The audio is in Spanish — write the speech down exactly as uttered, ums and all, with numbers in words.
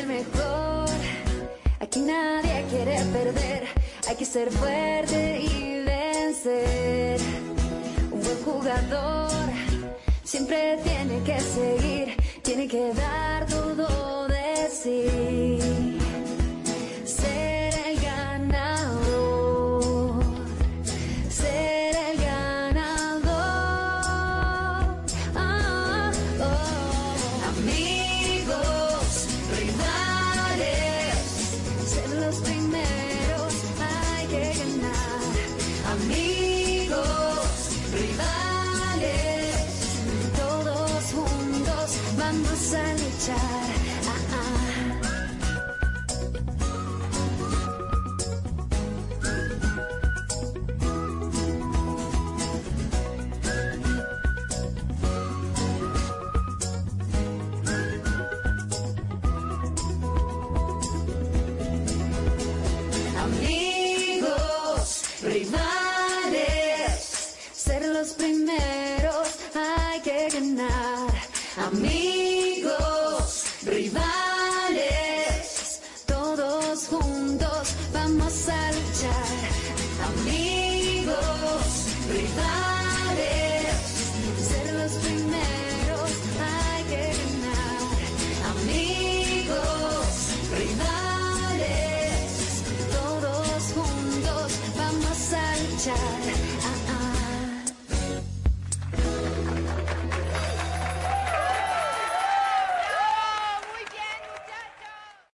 el mejor. Aquí nadie quiere perder. Hay que ser fuerte y vencer. Un buen jugador siempre tiene que seguir, tiene que dar todo de sí. Ser el ganador, ser el ganador. Oh, oh. Amigos, rivales, ser los primeros, hay que ganar. Amigos, rivales, todos juntos vamos a luchar.